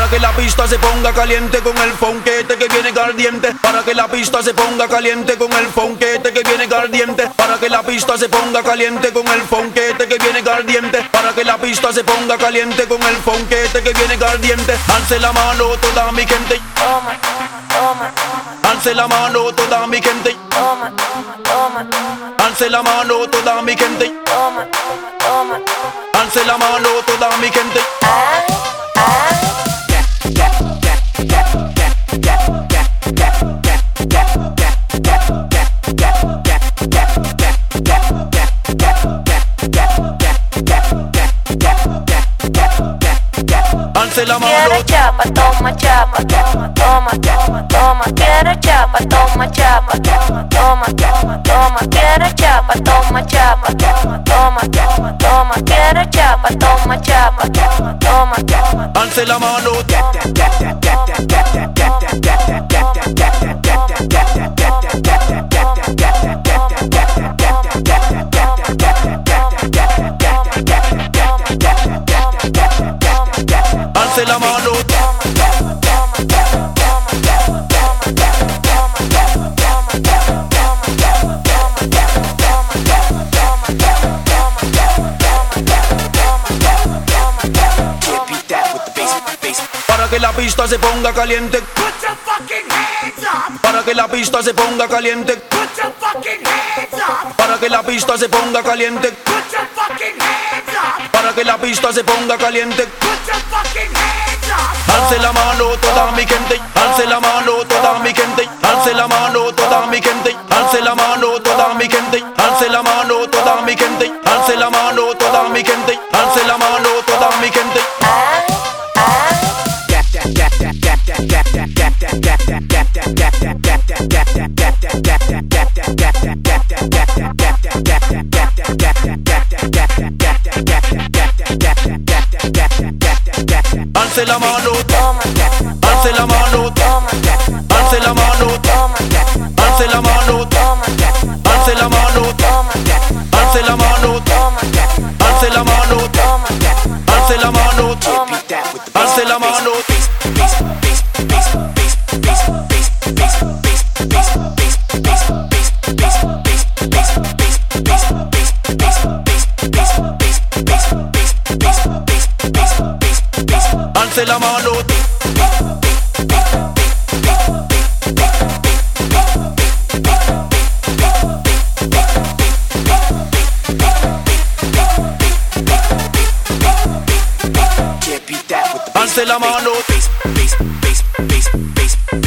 que la pista se ponga caliente con el fonquete que viene caliente. Para que la pista se ponga caliente con el fonquete que viene caliente. Para que la pista se ponga caliente con el fonquete que viene caliente. Para que la pista se ponga caliente con el fonquete que viene caliente. Alce la mano toda mi gente. Toma, toma, Alce la mano toda mi gente. toma, toma, Alce la mano toda mi gente. toma, toma. Alce la mano toda mi gente. Alce la mano. Quiero chapa, toma chapa, toma, toma, toma, toma. Quiero chapa, toma chapa, toma, toma, toma, toma. Quiero chapa, toma chapa, toma, toma, toma, toma. Quiero chapa, toma chapa, toma, toma, toma. Alce la mano. Alce la mano. Para que la pista se ponga caliente. Put your fucking hands up! Para que la pista se ponga caliente. Put your fucking hands up! Para que la pista se ponga caliente. Put your fucking hands up! Para que la pista se ponga caliente. Put your fucking hands up! Alce la mano toda mi gente. Alce la mano toda mi gente. Alce la mano toda mi gente. Alce la mano toda mi gente. Alce la mano toda mi gente. Alce la mano toda mi gente. Alce la mano toda mi gente. Alce la mano. Alce la mano. Alce la mano. Alce la mano. Alce la mano. Alce la mano. Alce la mano. Alce la mano. Alce la mano. Alce la mano. Alce la mano.